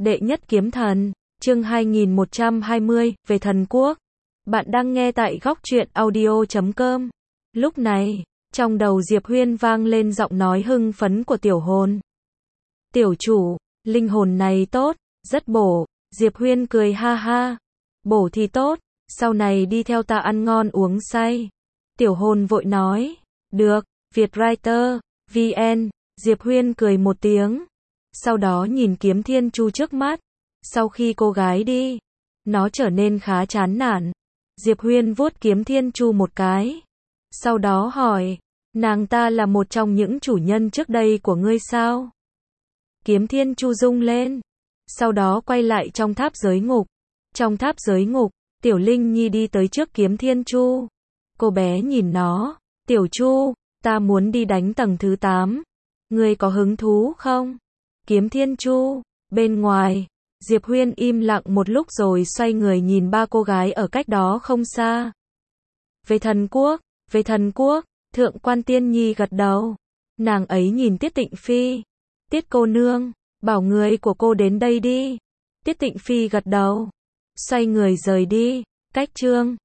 Đệ nhất kiếm thần, chương 2120, về thần quốc. Bạn đang nghe tại góc truyện audio.com. Lúc này, trong đầu Diệp Huyên vang lên giọng nói hưng phấn của tiểu hồn. Tiểu chủ, linh hồn này tốt, rất bổ. Diệp Huyên cười ha ha. Bổ thì tốt, sau này đi theo ta ăn ngon uống say. Tiểu hồn vội nói. Được, Vietwriter, VN. Diệp Huyên cười một tiếng. Sau đó nhìn kiếm thiên chu trước mắt. Sau khi cô gái đi, nó trở nên khá chán nản. Diệp Huyên vuốt kiếm thiên chu một cái. Sau đó hỏi, nàng ta là một trong những chủ nhân trước đây của ngươi sao? Kiếm thiên chu rung lên. Sau đó quay lại trong tháp giới ngục. Trong tháp giới ngục, Tiểu Linh Nhi đi tới trước kiếm thiên chu. Cô bé nhìn nó. Tiểu chu, ta muốn đi đánh tầng thứ 8. Ngươi có hứng thú không? Kiếm thiên chu, bên ngoài. Diệp Huyên im lặng một lúc rồi xoay người nhìn ba cô gái ở cách đó không xa. Về thần quốc, Thượng quan Tiên Nhi gật đầu. Nàng ấy nhìn Tiết Tịnh Phi. Tiết cô nương, bảo người của cô đến đây đi. Tiết Tịnh Phi gật đầu. Xoay người rời đi. Cách chương